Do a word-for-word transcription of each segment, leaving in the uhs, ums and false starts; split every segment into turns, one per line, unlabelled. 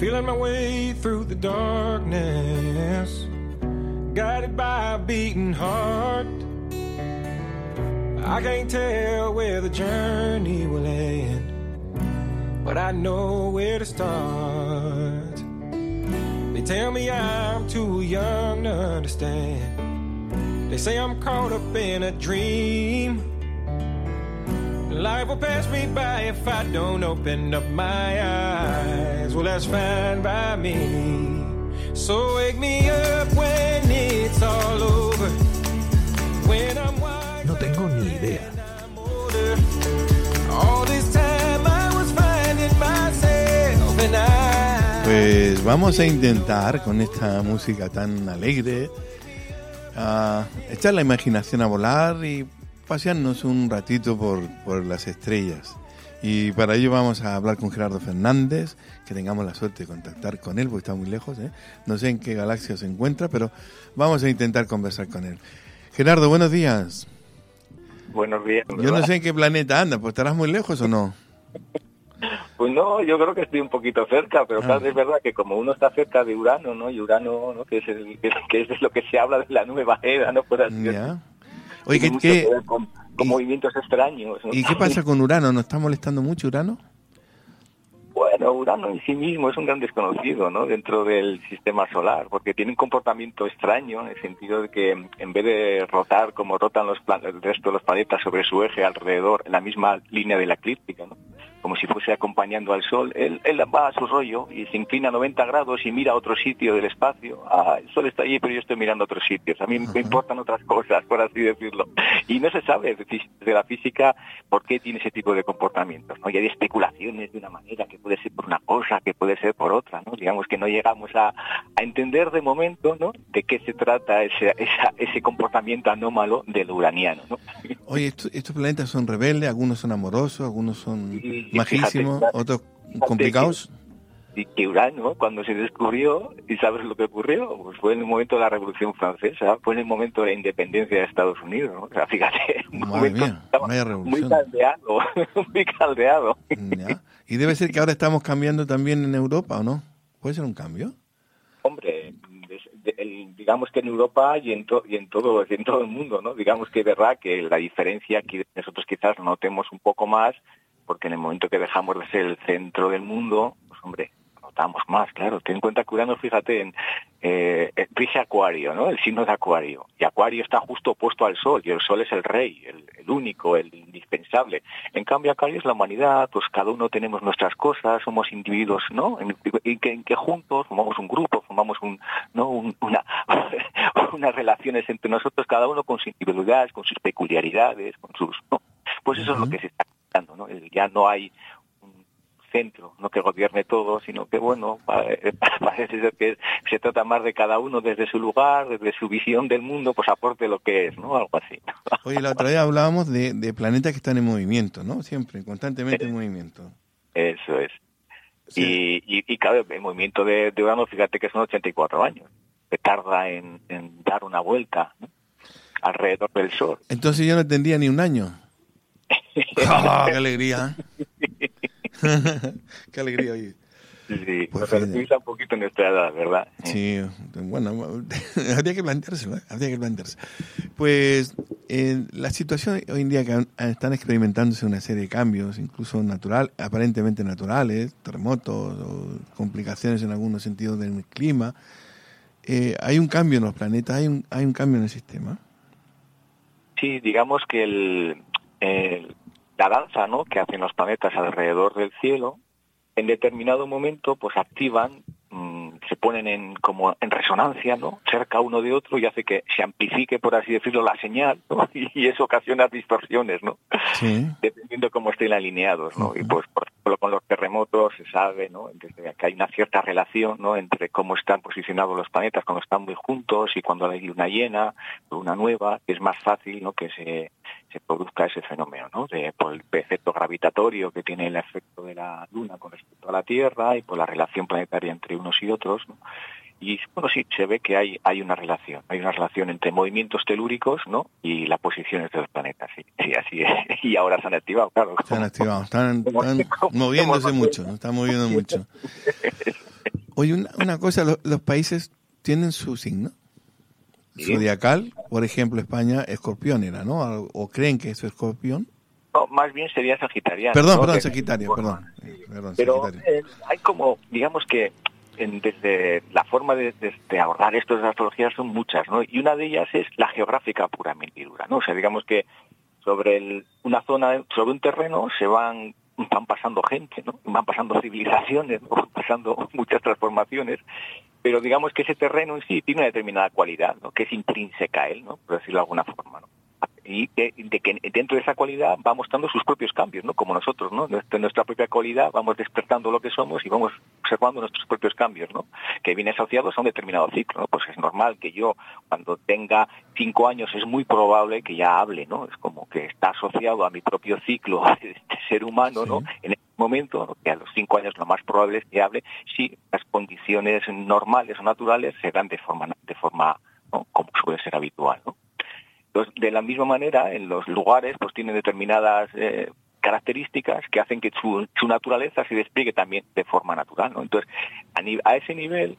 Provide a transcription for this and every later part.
feeling my way through the darkness, guided by a beating heart. I can't tell where the journey will end, but I know where to start. They tell me I'm too young to understand. They say I'm caught up in a dream. Life will pass me by if I don't open up my eyes. Well, that's fine by me. So wake me up when it's all over. When I'm wise,
no tengo ni idea.
All this time I was finding myself and I...
Pues vamos a intentar con esta música tan alegre uh, echar la imaginación a volar y pasearnos un ratito por, por las estrellas. Y para ello vamos a hablar con Gerardo Fernández, que tengamos la suerte de contactar con él, porque está muy lejos, ¿eh? No sé en qué galaxia se encuentra, pero vamos a intentar conversar con él. Gerardo, buenos días.
Buenos días.
¿Verdad? Yo no sé en qué planeta anda, pues ¿estarás muy lejos o no?
Pues no, yo creo que estoy un poquito cerca, pero
ah.
claro, es verdad que como uno está cerca de Urano, ¿no? Y Urano, ¿no? Que es, el, que, que es de lo que se habla de la nueva era, ¿no? Por así
ya. Oye, ¿qué,
mucho
qué,
que ver con, con y, movimientos extraños, ¿no?
¿Y qué pasa con Urano? ¿Nos está molestando mucho Urano?
Bueno, Urano en sí mismo es un gran desconocido, ¿no? Dentro del sistema solar, porque tiene un comportamiento extraño en el sentido de que en vez de rotar como rotan los plan- el resto de los planetas sobre su eje alrededor, en la misma línea de la eclíptica, ¿no? Como si fuese acompañando al Sol, él, él va a su rollo y se inclina noventa grados y mira a otro sitio del espacio. Ah, el Sol está allí, pero yo estoy mirando a otros sitios. A mí uh-huh. me importan otras cosas, por así decirlo. Y no se sabe de la física por qué tiene ese tipo de comportamientos, ¿no? Y hay especulaciones de una manera que puede ser por una cosa, que puede ser por otra, ¿no? Digamos que no llegamos a, a entender de momento, ¿no? De qué se trata ese, esa, ese comportamiento anómalo del uraniano, ¿no?
Oye, esto, estos planetas son rebeldes, algunos son amorosos, algunos son...
Y,
majísimos,
fíjate,
otros complicados.
Y que Urano, cuando se descubrió, ¿y sabes lo que ocurrió? Pues fue en el momento de la Revolución Francesa, fue en el momento de la independencia de Estados Unidos, ¿no? O sea, fíjate, un
Madre
momento
mía, vaya revolución.
Muy caldeado, muy caldeado.
¿Ya? Y debe ser que ahora estamos cambiando también en Europa, ¿o no? ¿Puede ser un cambio?
Hombre, el, digamos que en Europa y en, to, y en todo y en todo el mundo, ¿no? Digamos que es verdad que la diferencia aquí nosotros quizás notemos un poco más, porque en el momento que dejamos de ser el centro del mundo, pues hombre, notamos más, claro. Ten en cuenta que Urano, fíjate, en eh, rige Acuario, ¿no? El signo de Acuario. Y Acuario está justo opuesto al Sol, y el Sol es el rey, el, el único, el indispensable. En cambio, Acuario es la humanidad, pues cada uno tenemos nuestras cosas, somos individuos, ¿no? En, en, que, en que juntos formamos un grupo, formamos un, ¿no? Un, una, unas relaciones entre nosotros, cada uno con sus individualidades, con sus peculiaridades, con sus, ¿no? Pues eso uh-huh. es lo que se está creando, ¿no? Ya no hay centro, no que gobierne todo, sino que, bueno, parece ser que se trata más de cada uno desde su lugar, desde su visión del mundo, pues aporte lo que es, ¿no? Algo así.
Oye, la otra vez hablábamos de, de planetas que están en movimiento, ¿no? Siempre, constantemente en movimiento.
Eso es. Sí. Y, y, y claro, el movimiento de, de Urano, fíjate que son ochenta y cuatro años, que tarda en, en dar una vuelta, ¿no? Alrededor del Sol.
Entonces yo no tendría ni un año. ¡Oh, qué alegría! Qué alegría, oye.
Sí, pues nos relativiza un poquito nuestra edad, ¿verdad?
Sí, bueno, habría que planteárselo, ¿eh? habría que plantearse. Pues eh, la situación hoy en día que están experimentándose una serie de cambios, incluso natural, aparentemente naturales, terremotos o complicaciones en algunos sentidos del clima. Eh, hay un cambio en los planetas, hay un, hay un cambio en el sistema.
Sí, digamos que el, el la danza, ¿no?, que hacen los planetas alrededor del cielo, en determinado momento pues activan, mmm, se ponen en como en resonancia, ¿no?, cerca uno de otro, y hace que se amplifique, por así decirlo, la señal, ¿no?, y eso ocasiona distorsiones, ¿no? Sí. Dependiendo cómo estén alineados, ¿no? Uh-huh. Y pues, por ejemplo, con los terremotos se sabe, ¿no?, desde que hay una cierta relación, ¿no?, entre cómo están posicionados los planetas cuando están muy juntos y cuando hay luna llena, luna nueva, es más fácil, ¿no?, que se se produzca ese fenómeno, ¿no?, de, por el efecto gravitatorio que tiene el efecto de la Luna con respecto a la Tierra y por la relación planetaria entre unos y otros, ¿no? Y bueno, sí, se ve que hay hay una relación, hay una relación entre movimientos telúricos, ¿no?, y las posiciones de los planetas, sí, sí, así es. Y ahora se han activado, claro.
Se han activado, están, están moviéndose mucho, están moviendo mucho. Oye, una, una cosa, los, los países tienen su signo
Sí.
zodiacal. Por ejemplo, España, escorpión era, ¿no? O, o creen que es escorpión.
No, más bien sería sagitariano.
Perdón,
¿no?
perdón,
De-
Sagitario,
forma,
perdón.
sí.
Perdón,
Pero
Sagitario.
eh, hay como, digamos que en- desde la forma de, de- de abordar esto de la astrología son muchas, ¿no? Y una de ellas es la geográfica puramente y dura, ¿no? O sea, digamos que sobre el- una zona, sobre un terreno se van van pasando gente, ¿no? Van pasando civilizaciones, ¿no? Van pasando muchas transformaciones, pero digamos que ese terreno en sí tiene una determinada cualidad, ¿no? Que es intrínseca a él, ¿no? Por decirlo de alguna forma, ¿no? Y de, de que dentro de esa cualidad va mostrando sus propios cambios, ¿no? Como nosotros, ¿no? Nuestra, nuestra propia cualidad vamos despertando lo que somos y vamos observando nuestros propios cambios, ¿no? Que vienen asociados a un determinado ciclo, ¿no? Pues es normal que yo, cuando tenga cinco años, es muy probable que ya hable, ¿no? Es como que está asociado a mi propio ciclo de ser humano, ¿no?
Sí.
En ese momento, ¿no? Que a los cinco años lo más probable es que hable si las condiciones normales o naturales se dan de forma, de forma, ¿no? Como suele ser habitual, ¿no? Entonces, de la misma manera, en los lugares pues tienen determinadas eh, características que hacen que su, su naturaleza se despliegue también de forma natural, ¿no? Entonces, a, ni, a ese nivel,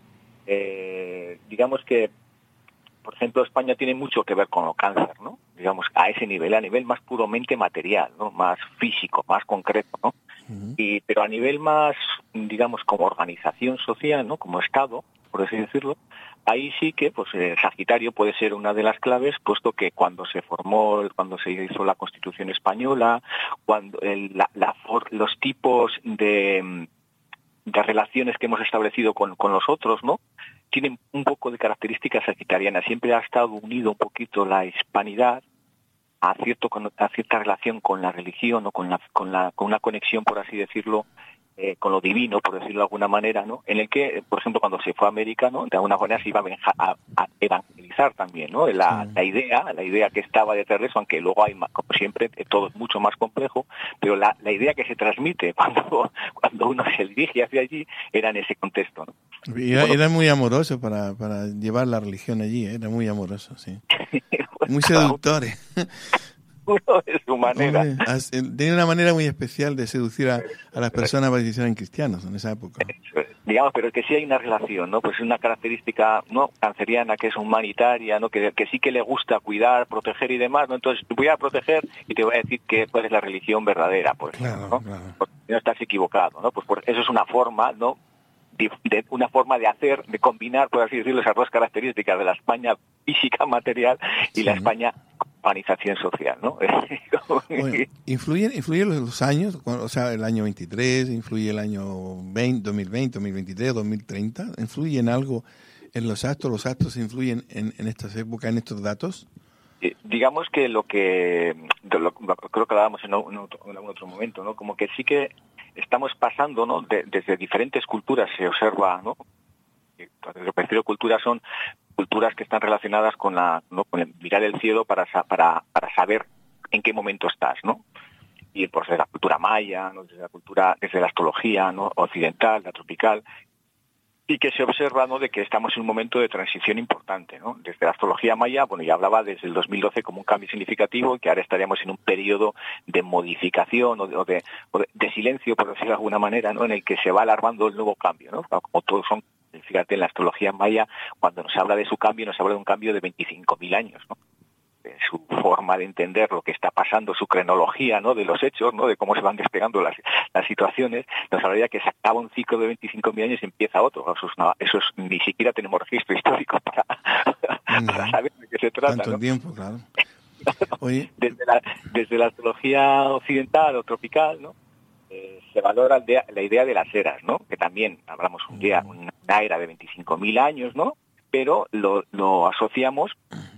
eh, digamos que, por ejemplo, España tiene mucho que ver con lo cáncer, ¿no? Digamos, a ese nivel, a nivel más puramente material, ¿no? Más físico, más concreto, ¿no?
Ujú.
Y, pero a nivel más, digamos, como organización social, ¿no? Como Estado, por así decirlo, ahí sí que, pues, eh, Sagitario puede ser una de las claves, puesto que cuando se formó, cuando se hizo la Constitución española, cuando el, la, la for, los tipos de, de relaciones que hemos establecido con, con los otros, ¿no? Tienen un poco de características sagitarianas. Siempre ha estado unido un poquito la hispanidad a cierto a cierta relación con la religión o con la con la con una conexión, por así decirlo, eh, con lo divino, por decirlo de alguna manera, ¿no? En el que, por ejemplo, cuando se fue a América, ¿no? De alguna manera se iba a, a evangelizar también, ¿no? La,
Sí.
la idea, la idea que estaba detrás de eso, aunque luego hay, como siempre, todo es mucho más complejo, pero la, la idea que se transmite cuando cuando uno se dirige hacia allí era en ese contexto, ¿no?
Y Era,
Bueno,
era muy amoroso para, para llevar la religión allí, ¿eh? Era muy amoroso, sí.
pues,
Muy
cada
seductor. ¿eh?
uno de su manera.
Hombre, as- eh, tenía una manera muy especial de seducir a, a las personas para que se hicieran cristianos en esa época.
Digamos, pero que sí hay una relación, ¿no? Pues es una característica, ¿no? Canceriana, que es humanitaria, ¿no? Que, que sí que le gusta cuidar, proteger y demás, ¿no? Entonces, te voy a proteger y te voy a decir que cuál es la religión verdadera, por ejemplo,
Claro,
¿no?
claro.
Porque no estás equivocado, ¿no? Pues por, eso es una forma, ¿no? De, de una forma de hacer, de combinar, por así decirlo, esas dos características de la España física material y
Sí.
la España organización social, ¿no?
Bueno, ¿influyen, influyen los, los años? O sea, el año veintitrés, influye el año veinte, dos mil veinte, dos mil veintitrés, dos mil treinta. ¿Influye en algo en los astros? ¿Los astros influyen en, en estas épocas, en estos datos?
Eh, digamos que lo que de lo, creo que hablábamos en, un, en, otro, en algún otro momento, ¿no? Como que sí que estamos pasando, ¿no? De, desde diferentes culturas se observa, ¿no? Lo que prefiero culturas son culturas que están relacionadas con la, ¿no? Con el mirar el cielo para para para saber en qué momento estás, ¿no? Y por ser la cultura maya, ¿no? Desde la cultura, desde la astrología, ¿no? Occidental, la tropical. Y que se observa, ¿no? De que estamos en un momento de transición importante, ¿no? Desde la astrología maya, bueno, ya hablaba desde el dos mil doce como un cambio significativo, y que ahora estaríamos en un periodo de modificación o de, o de, o de, de silencio, por decirlo de alguna manera, ¿no? En el que se va alarmando el nuevo cambio, ¿no? Como todos son, fíjate, en la astrología maya, cuando nos habla de su cambio, nos habla de un cambio de veinticinco mil años, ¿no? De su forma de entender lo que está pasando, su cronología, ¿no? De los hechos, ¿no? De cómo se van despegando las, las situaciones, nos hablaría que se acaba un ciclo de veinticinco mil años y empieza otro. Eso es, una, eso es ni siquiera tenemos registro histórico para, para saber de qué se trata,
Tanto
¿no?
tiempo, claro. Oye,
desde, la, desde la astrología occidental o tropical, ¿no? Eh, se valora la idea, la idea de las eras, ¿no? Que también hablamos un día, una era de veinticinco mil años, ¿no? Pero lo, lo asociamos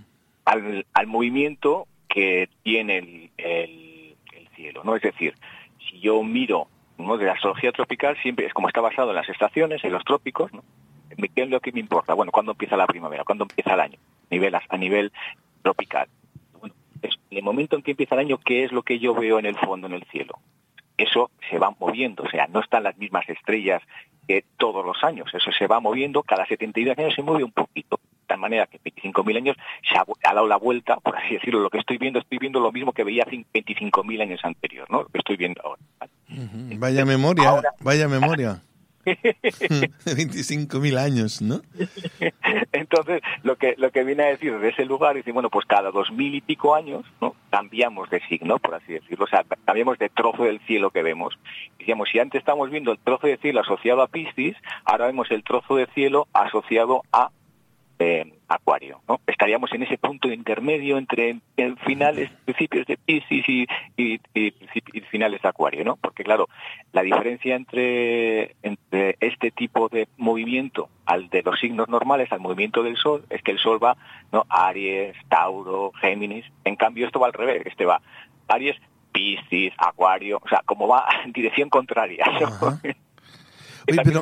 Al, al movimiento que tiene el, el, el cielo, ¿no? Es decir, si yo miro, ¿no? De la astrología tropical, siempre es como está basado en las estaciones, en los trópicos, ¿no? ¿Qué es lo que me importa? Bueno, ¿cuándo empieza la primavera? ¿Cuándo empieza el año? A nivel, a nivel tropical. Bueno, es, en el momento en que empieza el año, ¿qué es lo que yo veo en el fondo, en el cielo? Eso se va moviendo, o sea, no están las mismas estrellas que todos los años, eso se va moviendo, cada setenta y dos años se mueve un poquito. De tal manera que veinticinco mil años se ha, ha dado la vuelta, por así decirlo, lo que estoy viendo, estoy viendo lo mismo que veía hace veinticinco mil años anterior, ¿no? Lo que estoy viendo ahora, ¿vale?
uh-huh. Vaya memoria,
ahora,
vaya memoria. veinticinco mil años, ¿no?
Entonces, lo que lo que viene a decir de ese lugar es, bueno, pues cada dos mil y pico años, ¿no? Cambiamos de signo, por así decirlo, o sea, cambiamos de trozo del cielo que vemos. Decíamos, si antes estábamos viendo el trozo de cielo asociado a Piscis, ahora vemos el trozo de cielo asociado a eh, Acuario, ¿no? Estaríamos en ese punto intermedio entre el finales, principios de Piscis y, y, y, y finales de Acuario, ¿no? Porque claro, la diferencia entre, entre este tipo de movimiento al de los signos normales, al movimiento del Sol, es que el Sol va, ¿no? Aries, Tauro, Géminis. En cambio, esto va al revés, este va Aries, Piscis, Acuario, o sea, como va en dirección contraria, ¿no?
Oye, pero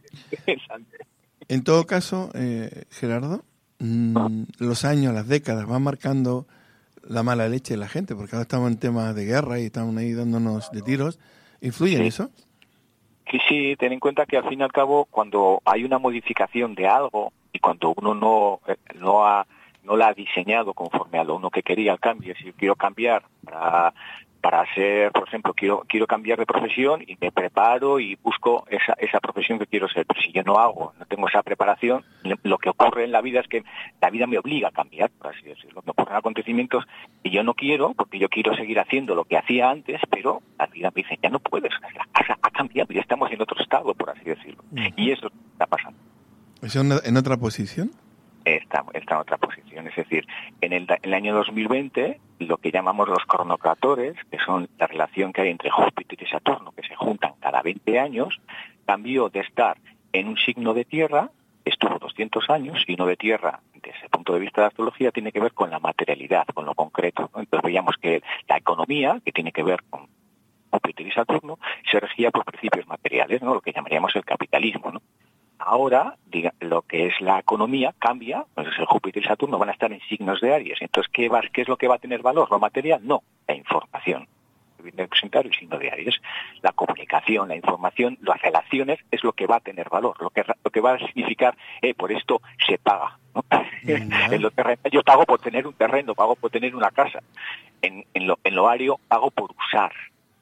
en todo caso, eh, Gerardo, mmm, los años, las décadas van marcando la mala leche de la gente, porque ahora estamos en temas de guerra y estamos ahí dándonos de tiros. ¿Influye en eso?
Sí, sí, ten en cuenta que al fin y al cabo, cuando hay una modificación de algo y cuando uno no, no, ha, no la ha diseñado conforme a lo uno que quería el cambio, si yo quiero cambiar para... para ser, por ejemplo, quiero quiero cambiar de profesión y me preparo y busco esa esa profesión que quiero ser. Pero si yo no hago, no tengo esa preparación, lo que ocurre en la vida es que la vida me obliga a cambiar, por así decirlo. Me ocurren acontecimientos que yo no quiero, porque yo quiero seguir haciendo lo que hacía antes, pero la vida me dice, ya no puedes, la casa ha cambiado, ya estamos en otro estado, por así decirlo. Uh-huh. Y eso está pasando.
¿Es en otra posición?
Está, está en otra posición, es decir, en el, en el año dos mil veinte, lo que llamamos los cronocratores, que son la relación que hay entre Júpiter y Saturno, que se juntan cada veinte años, cambió de estar en un signo de tierra, estuvo doscientos años, signo de tierra, desde ese punto de vista de la astrología, tiene que ver con la materialidad, con lo concreto, ¿no? Entonces veíamos que la economía, que tiene que ver con Júpiter y Saturno, se regía por principios materiales, ¿no? Lo que llamaríamos el capitalismo, ¿no? Ahora, diga, lo que es la economía cambia, pues el Júpiter y Saturno van a estar en signos de Aries. Entonces, ¿qué, va, ¿qué es lo que va a tener valor? ¿Lo material? No, la información. Viene a representar el signo de Aries. La comunicación, la información, las relaciones es lo que va a tener valor, lo que lo que va a significar, eh, por esto se paga, ¿no? Mm-hmm. En lo terreno, yo pago por tener un terreno, pago por tener una casa. En, en, lo, en lo ario, pago por usar.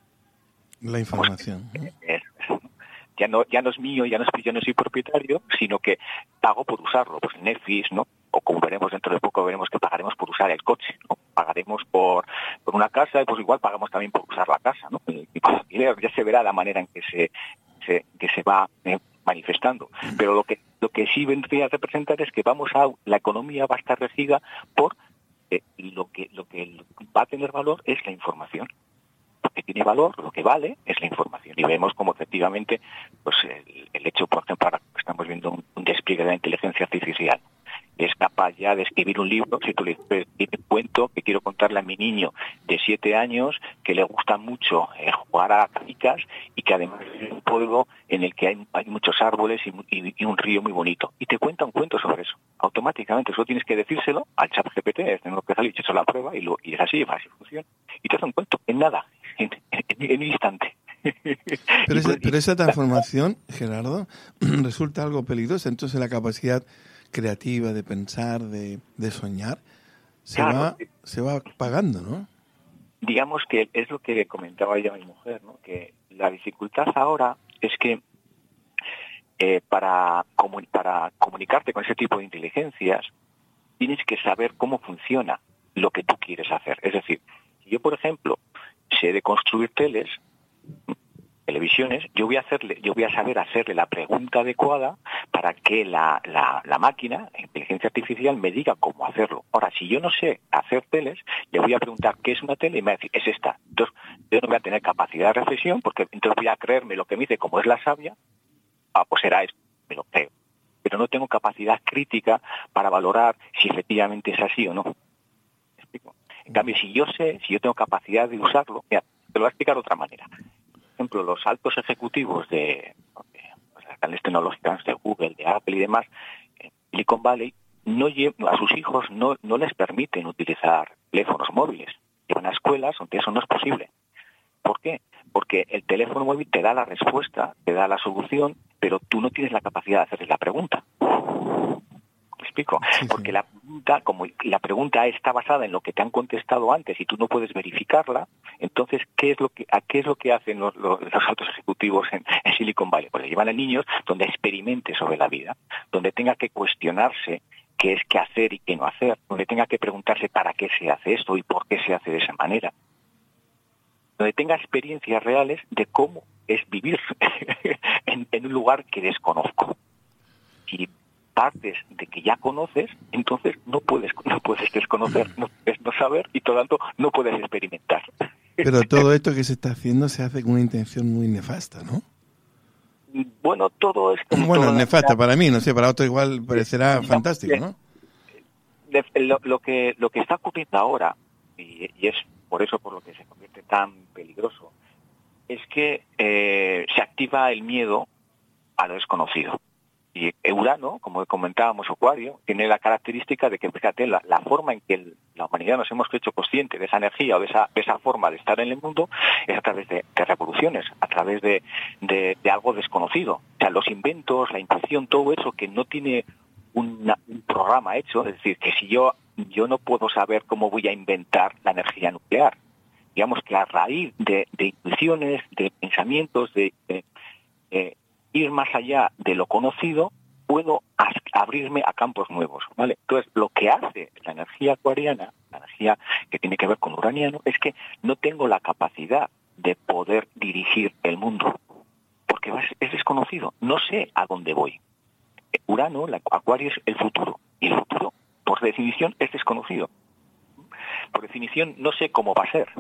La información.
Pues, es, Ya no, ya no es mío, ya no es, yo no soy propietario, sino que pago por usarlo, pues Netflix, ¿no? O como veremos dentro de poco, veremos que pagaremos por usar el coche, ¿no? Pagaremos por, por una casa y pues igual pagamos también por usar la casa, ¿no? Y, y ya se verá la manera en que se, se que se va eh, manifestando. Pero lo que lo que sí vendría a representar es que vamos a la economía va a estar regida por eh, lo que lo que va a tener valor es la información. Lo que tiene valor, lo que vale, es la información. Y vemos como efectivamente, pues el, el hecho, por ejemplo, ahora estamos viendo un, un despliegue de la inteligencia artificial. Es capaz ya de escribir un libro, si tú le dices, te cuento que quiero contarle a mi niño de siete años que le gusta mucho eh, jugar a canicas y que además es un pueblo en el que hay, hay muchos árboles y, y, y un río muy bonito. Y te cuenta un cuento sobre eso. Automáticamente, solo tienes que decírselo al chat G P T, es lo que sale, hecho la prueba y, lo, y es así, así funciona. Y te hace un cuento en nada. En, en, en un instante.
Pero esa, pero esa transformación, Gerardo, resulta algo peligrosa. Entonces la capacidad creativa de pensar, de, de soñar, se claro, va se va apagando, ¿no?
Digamos que es lo que comentaba ella mi mujer, ¿no? Que la dificultad ahora es que eh, para, comun, para comunicarte con ese tipo de inteligencias tienes que saber cómo funciona lo que tú quieres hacer. Es decir, si yo, por ejemplo, sé de construir teles, televisiones, yo voy a hacerle, yo voy a saber hacerle la pregunta adecuada para que la, la, la máquina, la inteligencia artificial, me diga cómo hacerlo. Ahora, si yo no sé hacer teles, le voy a preguntar qué es una tele y me va a decir, es esta. Entonces, yo no voy a tener capacidad de reflexión porque entonces voy a creerme lo que me dice, como es la sabia, ah, pues será esto, me lo creo. Pero no tengo capacidad crítica para valorar si efectivamente es así o no. ¿Me explico? En cambio, si yo sé, si yo tengo capacidad de usarlo, mira, te lo voy a explicar de otra manera. Por ejemplo, los altos ejecutivos de, de pues, las grandes tecnológicas de Google, de Apple y demás, en Silicon Valley, no a sus hijos no, no les permiten utilizar teléfonos móviles. Llevan a escuelas donde eso no es posible. ¿Por qué? Porque el teléfono móvil te da la respuesta, te da la solución, pero tú no tienes la capacidad de hacerle la pregunta. ¿Me explico? Sí, sí. Porque la pregunta, como la pregunta está basada en lo que te han contestado antes y tú no puedes verificarla, entonces ¿qué es lo que a qué es lo que hacen los, los, los altos ejecutivos en, en Silicon Valley? Pues le llevan a niños donde experimente sobre la vida, donde tenga que cuestionarse qué es qué hacer y qué no hacer, donde tenga que preguntarse para qué se hace esto y por qué se hace de esa manera, donde tenga experiencias reales de cómo es vivir en, en un lugar que desconozco. Si partes de que ya conoces, entonces no puedes no puedes desconocer, no puedes no saber y por lo tanto no puedes experimentar.
Pero todo esto que se está haciendo se hace con una intención muy nefasta, ¿no?
Bueno, todo esto...
Bueno, nefasta para mí, no sé, para otro igual parecerá fantástico, ¿no?
Lo, lo que lo que está ocurriendo ahora, y, y es por eso por lo que se convierte tan peligroso, es que eh, se activa el miedo a lo desconocido. Y Urano, como comentábamos, Acuario, tiene la característica de que, fíjate, la, la forma en que el, la humanidad nos hemos hecho consciente de esa energía o de esa, de esa forma de estar en el mundo es a través de, de revoluciones, a través de, de, de algo desconocido. O sea, los inventos, la intuición, todo eso que no tiene una, un programa hecho, es decir, que si yo, yo no puedo saber cómo voy a inventar la energía nuclear. Digamos que a raíz de, de intuiciones, de pensamientos, de... de eh, ir más allá de lo conocido, puedo as- abrirme a campos nuevos, ¿vale? Entonces, lo que hace la energía acuariana, la energía que tiene que ver con uraniano, es que no tengo la capacidad de poder dirigir el mundo, porque es, es desconocido, no sé a dónde voy. Urano, la, Acuario, es el futuro, y el futuro, por definición, es desconocido. Por definición, no sé cómo va a ser.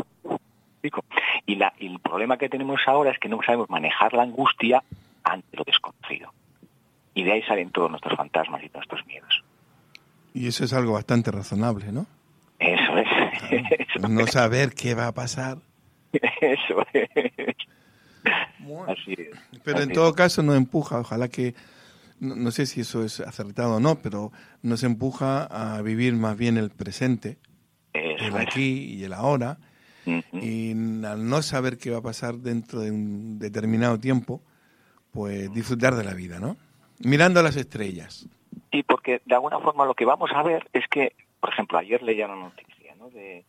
Y, la, y el problema que tenemos ahora es que no sabemos manejar la angustia ante lo desconocido. Y de ahí salen todos nuestros fantasmas y nuestros miedos.
Y eso es algo bastante razonable, ¿no?
Eso es.
Claro,
eso
no
es.
saber qué va a pasar.
Eso es.
Bueno,
así es.
pero
así
en todo
es.
caso nos empuja, ojalá que, no, no sé si eso es acertado o no, pero nos empuja a vivir más bien el presente,
Eso
el
es.
aquí y el ahora,
Uh-huh.
y al no saber qué va a pasar dentro de un determinado tiempo, pues disfrutar de la vida, ¿no? Mirando a las estrellas.
Sí, porque de alguna forma lo que vamos a ver es que, por ejemplo, ayer leía una noticia, ¿no? De,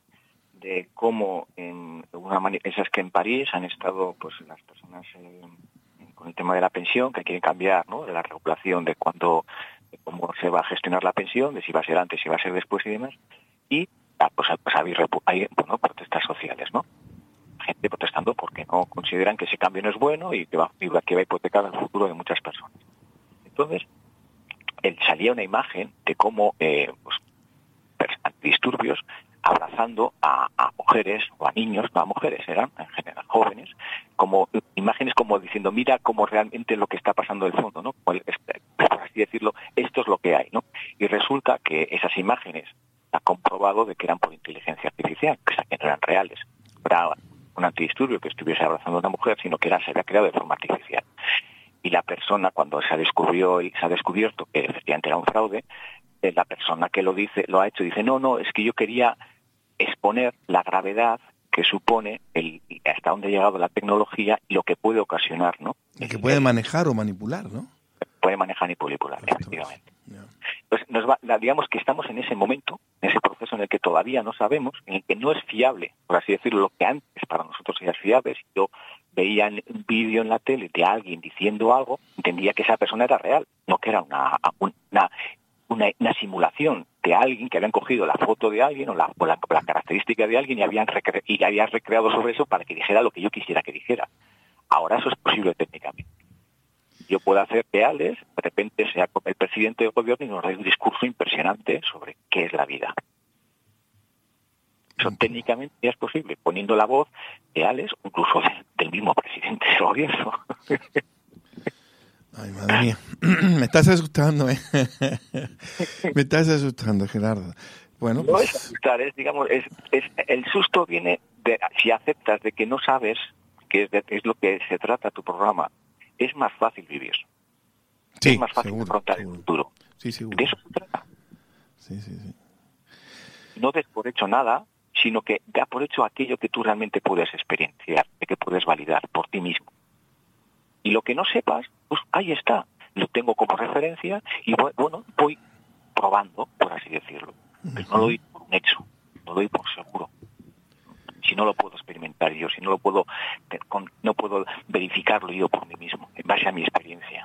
de cómo en una mani- esas que en París han estado, pues, las personas eh, con el tema de la pensión, que quieren cambiar, ¿no? De la regulación de cuándo, de cómo se va a gestionar la pensión, de si va a ser antes, si va a ser después y demás. Y ah, pues, pues hay, repu- hay bueno, protestas sociales, ¿no? Gente protestando porque no consideran que ese cambio no es bueno y que va, y que va a hipotecar el futuro de muchas personas. Entonces, él salía una imagen de cómo eh, pues, antidisturbios abrazando a, a mujeres o a niños, no a mujeres, eran en general jóvenes, como imágenes como diciendo, mira cómo realmente lo que está pasando del fondo, ¿no? Como el, por así decirlo, esto es lo que hay, ¿no? Y resulta que esas imágenes ha comprobado de que eran por inteligencia artificial, o sea, que no eran reales. Era un antidisturbio que estuviese abrazando a una mujer, sino que era, se había creado de forma artificial. Y la persona, cuando se descubrió y se ha descubierto que efectivamente era un fraude, eh, la persona que lo dice, lo ha hecho, dice, no, no, es que yo quería exponer la gravedad que supone el hasta dónde ha llegado la tecnología y lo que puede ocasionar, ¿no?
Y que puede manejar o manipular, ¿no?
Puede manejar y manipular,
Esto
efectivamente.
es, yeah.
Entonces, nos va, digamos que estamos en ese momento, en ese proceso en el que todavía no sabemos, en el que no es fiable, por así decirlo, lo que antes para nosotros era fiable. Si yo veía un vídeo en la tele de alguien diciendo algo, entendía que esa persona era real, no que era una, una, una, una simulación de alguien que habían cogido la foto de alguien o la, o la, la característica de alguien y habían, recre- y habían recreado sobre eso para que dijera lo que yo quisiera que dijera. Ahora eso es posible técnicamente. Yo puedo hacer reales, de repente sea el presidente del gobierno y nos dé un discurso impresionante sobre qué es la vida. Eso técnicamente ya es posible, poniendo la voz de Alex, incluso de, del mismo presidente del gobierno.
Ay, madre mía. Me estás asustando, ¿eh? Me estás asustando, Gerardo. Bueno,
no
pues...
es asustar, es, digamos, es, es, el susto viene de, si aceptas de que no sabes, que es, de, es lo que se trata tu programa, es más fácil vivir.
Sí,
es más fácil
seguro,
afrontar
seguro.
el futuro.
Sí, seguro.
De eso se trata.
Sí, sí, sí.
No des por hecho nada, sino que da por hecho aquello que tú realmente puedes experienciar, de que puedes validar por ti mismo. Y lo que no sepas, pues ahí está. Lo tengo como referencia y bueno, voy probando, por así decirlo. Pero no lo doy por un hecho, lo doy por seguro. Si no lo puedo experimentar yo, si no lo puedo, no puedo verificarlo yo por mí mismo, en base a mi experiencia.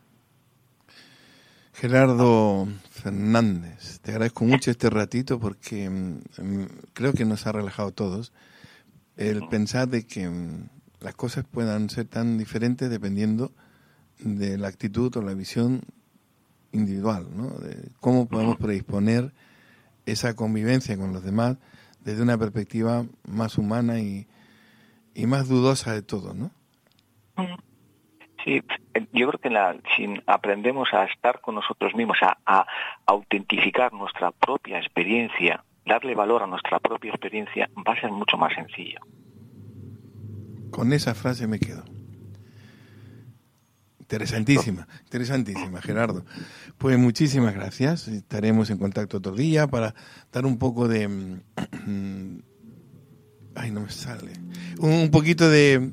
Gerardo Fernández, te agradezco mucho este ratito porque um, creo que nos ha relajado a todos el pensar de que um, las cosas puedan ser tan diferentes dependiendo de la actitud o la visión individual, ¿no? De cómo podemos predisponer esa convivencia con los demás desde una perspectiva más humana y, y más dudosa de todo, ¿no?
Sí, yo creo que la, si aprendemos a estar con nosotros mismos, a, a autentificar nuestra propia experiencia, darle valor a nuestra propia experiencia, va a ser mucho más sencillo. Con
esa frase me quedo. Interesantísima, interesantísima, Gerardo. Pues muchísimas gracias. Estaremos en contacto otro día para dar un poco de... Ay, no me sale. Un, un poquito de...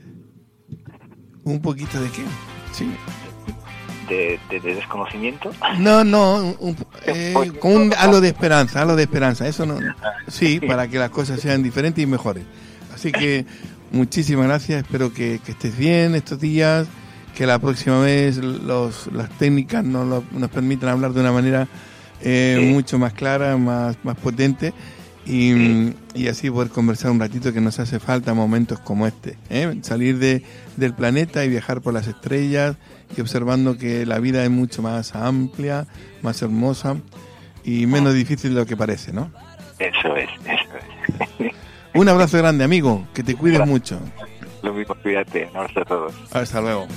¿Un poquito de qué? Sí.
¿De, de, de desconocimiento?
No, no, un, eh, con un halo de esperanza, halo de esperanza. Eso no... Sí, para que las cosas sean diferentes y mejores. Así que muchísimas gracias. Espero que, que estés bien estos días. Que la próxima vez los, las técnicas nos, lo, nos permitan hablar de una manera eh, sí. mucho más clara, más, más potente y, sí. y así poder conversar un ratito, que nos hace falta momentos como este, ¿eh? Salir de, del planeta y viajar por las estrellas y observando que la vida es mucho más amplia, más hermosa y menos difícil de lo que parece, ¿no?
Eso es, eso es.
Un abrazo grande, amigo, que te cuides mucho.
Lo mismo, cuídate, un abrazo a todos.
Hasta luego.